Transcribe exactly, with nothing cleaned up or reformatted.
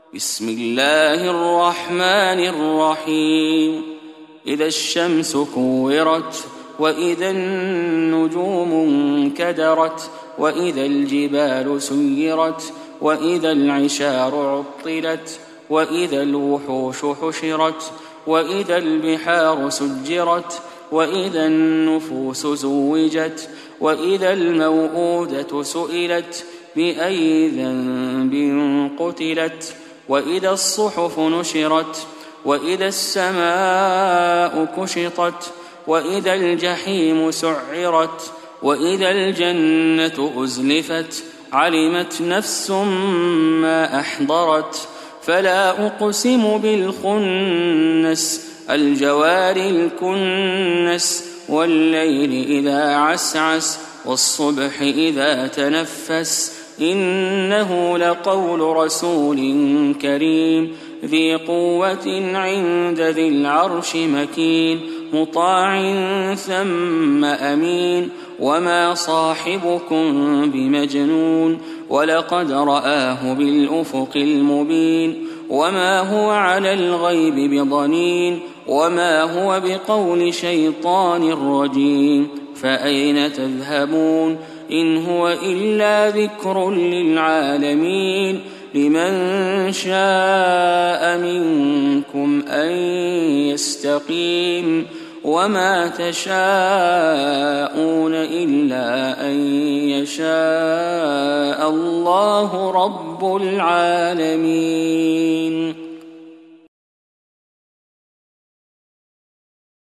بسم الله الرحمن الرحيم إذا الشمس كورت وإذا النجوم انكدرت وإذا الجبال سيرت وإذا العشار عطلت وإذا الوحوش حشرت وإذا البحار سجرت وإذا النفوس زوجت وإذا الموءودة سئلت بأي ذنب قتلت وإذا الصحف نشرت وإذا السماء كشطت وإذا الجحيم سعرت وإذا الجنة أزلفت علمت نفس ما أحضرت فلا أقسم بالخنس الجوار الكنس والليل إذا عسعس والصبح إذا تنفس إنه لقول رسول كريم ذي قوة عند ذي العرش مكين مطاع ثم أمين وما صاحبكم بمجنون ولقد رآه بالأفق المبين وما هو على الغيب بضنين وما هو بقول شيطان رجيم فأين تذهبون إن هو إلا ذكر للعالمين لمن شاء منكم أن يستقيم وما تشاءون إلا أن يشاء الله رب العالمين.